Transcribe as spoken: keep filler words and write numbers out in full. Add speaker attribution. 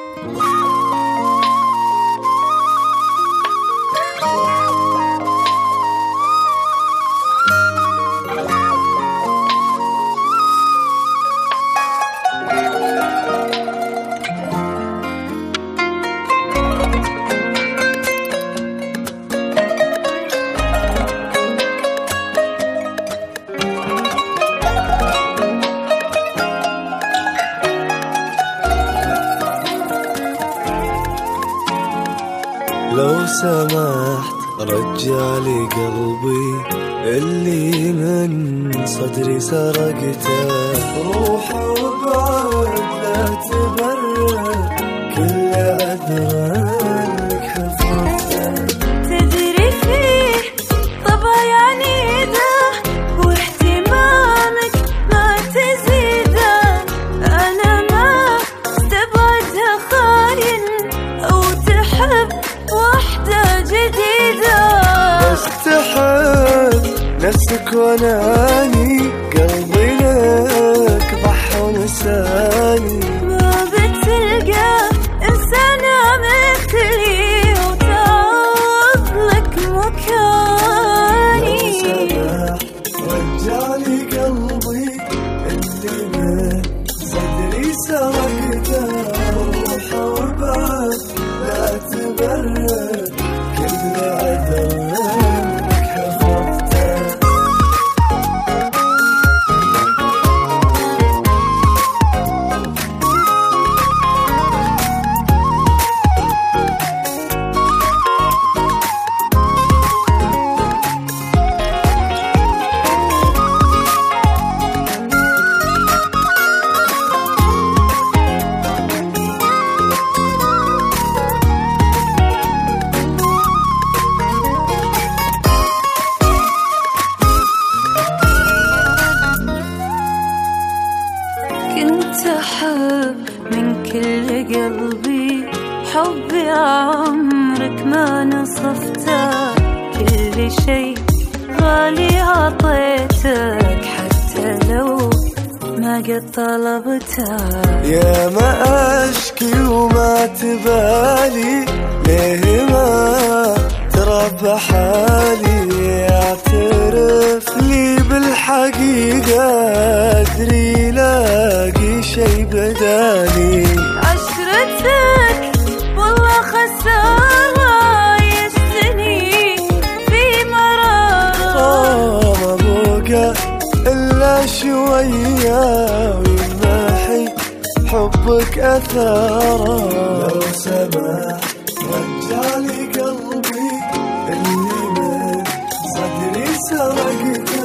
Speaker 1: لو سمحت رجع لي قلبي اللي من صدري سرقته، روح وبعد لا تبرر كل عذرك حفظته.
Speaker 2: تدري فيه طبع يعني ده واهتمامك ما تزيده، أنا ما استبعدها خاين أو تحب وحدة جديدة،
Speaker 1: بس تحب نفسك وناني قلبي لك ضحى ونساني،
Speaker 2: ما بتلقى إنسانة مثلي وتعوض لك مكاني.
Speaker 1: رجع لي قلبي اللي من صدري سرقته، روح وبعد لا تبرر كل عذرك حفظته.
Speaker 2: كنت أحب من كل قلبي حبي عمرك ما نصفته، كل شيء غالي عطيتك حتى لو ما قد طلبته.
Speaker 1: يا ما أشكي وما تبالي ليه ما ترى بحالي، اعترف لي بالحقيقة أدري لاقي شي بدالي.
Speaker 2: عشرتك والله خسارة يستني في مرارة،
Speaker 1: ما بقى إلا شوية ويمحي حبك أثاره. لو سمحت رجع لي قلبي اللي من صدري سرقته،